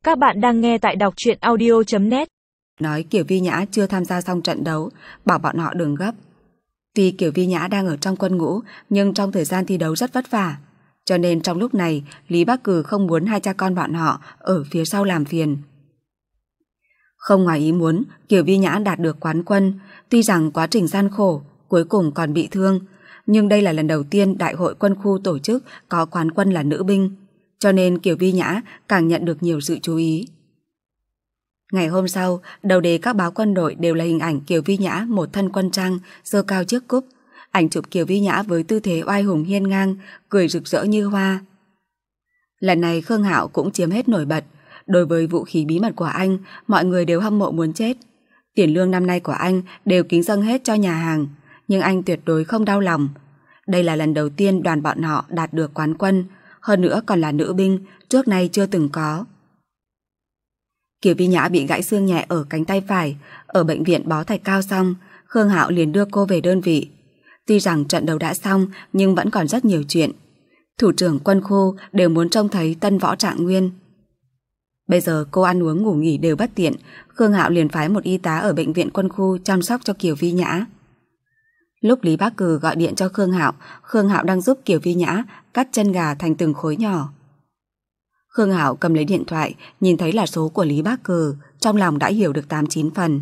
Các bạn đang nghe tại đọc truyện audio.net. Nói Kiều Vi Nhã chưa tham gia xong trận đấu, bảo bọn họ đừng gấp. Tuy Kiều Vi Nhã đang ở trong quân ngũ, nhưng trong thời gian thi đấu rất vất vả. Cho nên trong lúc này, Lý Bắc Cừ không muốn hai cha con bọn họ ở phía sau làm phiền. Không ngoài ý muốn, Kiều Vi Nhã đạt được quán quân. Tuy rằng quá trình gian khổ, cuối cùng còn bị thương, nhưng đây là lần đầu tiên đại hội quân khu tổ chức có quán quân là nữ binh. Cho nên Kiều Vi Nhã càng nhận được nhiều sự chú ý. Ngày hôm sau, đầu đề các báo quân đội đều là hình ảnh Kiều Vi Nhã một thân quân trang, giơ cao chiếc cúp. Ảnh chụp Kiều Vi Nhã với tư thế oai hùng hiên ngang, cười rực rỡ như hoa. Lần này Khương Hạo cũng chiếm hết nổi bật. Đối với vũ khí bí mật của anh, mọi người đều hâm mộ muốn chết. Tiền lương năm nay của anh đều kính dâng hết cho nhà hàng, nhưng anh tuyệt đối không đau lòng. Đây là lần đầu tiên đoàn bọn họ đạt được quán quân, hơn nữa còn là nữ binh, trước nay chưa từng có. Kiều Vi Nhã bị gãy xương nhẹ ở cánh tay phải, ở bệnh viện bó thạch cao xong, Khương Hạo liền đưa cô về đơn vị. Tuy rằng trận đấu đã xong, nhưng vẫn còn rất nhiều chuyện. Thủ trưởng quân khu đều muốn trông thấy tân võ trạng nguyên. Bây giờ cô ăn uống ngủ nghỉ đều bất tiện, Khương Hạo liền phái một y tá ở bệnh viện quân khu chăm sóc cho Kiều Vi Nhã. Lúc Lý Bắc Cừ gọi điện cho Khương Hạo đang giúp Kiều Vi Nhã cắt chân gà thành từng khối nhỏ. Khương Hạo cầm lấy điện thoại, nhìn thấy là số của Lý Bắc Cừ, trong lòng đã hiểu được 8-9 phần.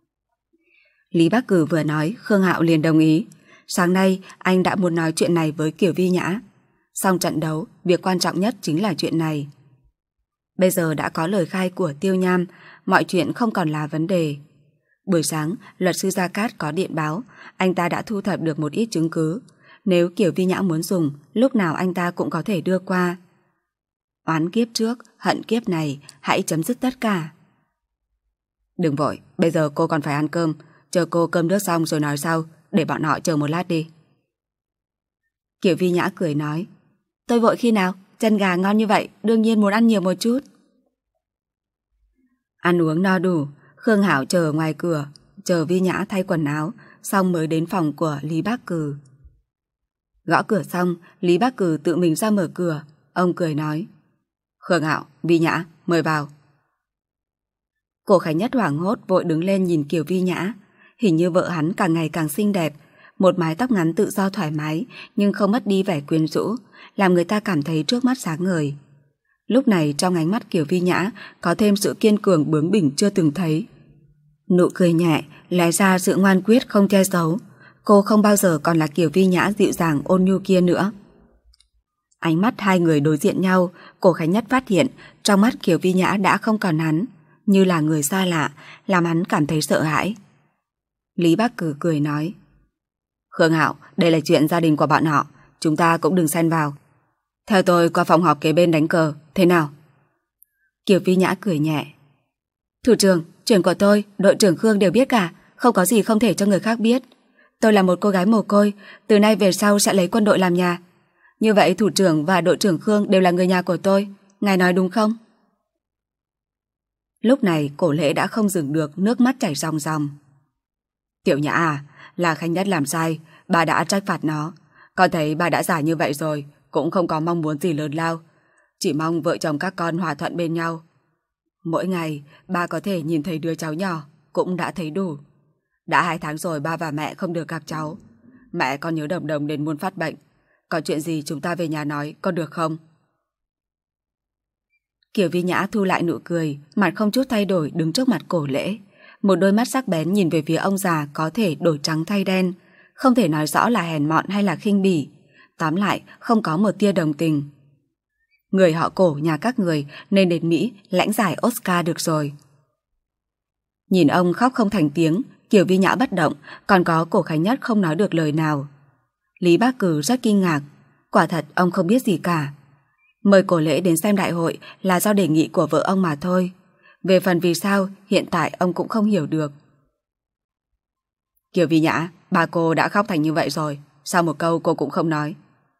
Lý Bắc Cừ vừa nói, Khương Hạo liền đồng ý. Sáng nay anh đã muốn nói chuyện này với Kiều Vi Nhã. Xong trận đấu, việc quan trọng nhất chính là chuyện này. Bây giờ đã có lời khai của Tiêu Nham, mọi chuyện không còn là vấn đề. Buổi sáng, luật sư Gia Cát có điện báo, anh ta đã thu thập được một ít chứng cứ. Nếu Kiều Vi Nhã muốn dùng, lúc nào anh ta cũng có thể đưa qua. Oán kiếp trước, hận kiếp này, hãy chấm dứt tất cả. Đừng vội, bây giờ cô còn phải ăn cơm, chờ cô cơm nước xong rồi nói sau, để bọn họ chờ một lát đi. Kiều Vi Nhã cười nói, tôi vội khi nào, chân gà ngon như vậy, đương nhiên muốn ăn nhiều một chút. Ăn uống no đủ, Khương Hạo chờ ngoài cửa, chờ Vi Nhã thay quần áo, xong mới đến phòng của Lý Bắc Cừ. Gõ cửa xong, Lý Bắc Cừ tự mình ra mở cửa, ông cười nói, Khương Hạo, Vi Nhã, mời vào. Cổ Khánh Nhất hoảng hốt vội đứng lên nhìn Kiều Vi Nhã. Hình như vợ hắn càng ngày càng xinh đẹp, một mái tóc ngắn tự do thoải mái nhưng không mất đi vẻ quyến rũ, làm người ta cảm thấy trước mắt sáng ngời. Lúc này trong ánh mắt Kiều Vi Nhã có thêm sự kiên cường bướng bỉnh chưa từng thấy. Nụ cười nhẹ lóe ra sự ngoan quyết không che giấu. Cô không bao giờ còn là Kiều Vi Nhã dịu dàng ôn nhu kia nữa. Ánh mắt hai người đối diện nhau, Cổ Khánh Nhất phát hiện trong mắt Kiều Vi Nhã đã không còn hắn, như là người xa lạ, làm hắn cảm thấy sợ hãi. Lý Bắc Cừ cười nói, Khương Hạo, đây là chuyện gia đình của bọn họ, chúng ta cũng đừng xen vào. Theo tôi qua phòng họp kế bên đánh cờ, thế nào? Kiều Vi Nhã cười nhẹ, thủ trưởng, chuyện của tôi, đội trưởng Khương đều biết cả, không có gì không thể cho người khác biết. Tôi là một cô gái mồ côi, từ nay về sau sẽ lấy quân đội làm nhà. Như vậy thủ trưởng và đội trưởng Khương đều là người nhà của tôi, ngài nói đúng không? Lúc này Cổ Lễ đã không dừng được, nước mắt chảy ròng ròng. Tiểu Nhã à, là Khánh Nhất làm sai, bà đã trách phạt nó. Con thấy bà đã giả như vậy rồi, cũng không có mong muốn gì lớn lao. Chỉ mong vợ chồng các con hòa thuận bên nhau. Mỗi ngày bà có thể nhìn thấy đứa cháu nhỏ cũng đã thấy đủ. Đã 2 tháng rồi ba và mẹ không được gặp cháu. Mẹ con nhớ Đồng Đồng đến muốn phát bệnh. Có chuyện gì chúng ta về nhà nói, có được không? Kiều Vi Nhã thu lại nụ cười, mặt không chút thay đổi đứng trước mặt Cổ Lễ. Một đôi mắt sắc bén nhìn về phía ông già có thể đổi trắng thay đen, không thể nói rõ là hèn mọn hay là khinh bỉ. Tóm lại, không có một tia đồng tình. Người họ Cổ nhà các người nên đến Mỹ lãnh giải Oscar được rồi. Nhìn ông khóc không thành tiếng, Kiều Vi Nhã bất động, còn có Cổ Khánh Nhất không nói được lời nào. Lý Bắc Cừ rất kinh ngạc, quả thật ông không biết gì cả. Mời Cổ Lễ đến xem đại hội là do đề nghị của vợ ông mà thôi. Về phần vì sao, hiện tại ông cũng không hiểu được. Kiều Vi Nhã, bà cô đã khóc thành như vậy rồi, sao một câu cô cũng không nói?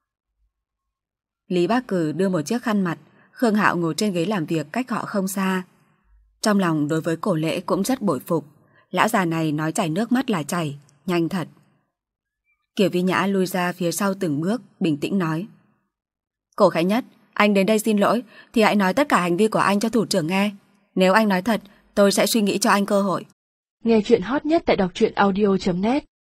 Lý Bắc Cừ đưa một chiếc khăn mặt, Khương Hạo ngồi trên ghế làm việc cách họ không xa. Trong lòng đối với Cổ Lễ cũng rất bội phục, lão già này nói chảy nước mắt là chảy, nhanh thật. Kiều Vi Nhã lui ra phía sau từng bước, bình tĩnh nói, Cổ Khánh Nhất, Anh đến đây xin lỗi thì hãy nói tất cả hành vi của anh cho thủ trưởng nghe. Nếu anh nói thật, tôi sẽ suy nghĩ cho anh cơ hội. Nghe chuyện hot nhất tại đọc truyện audio.net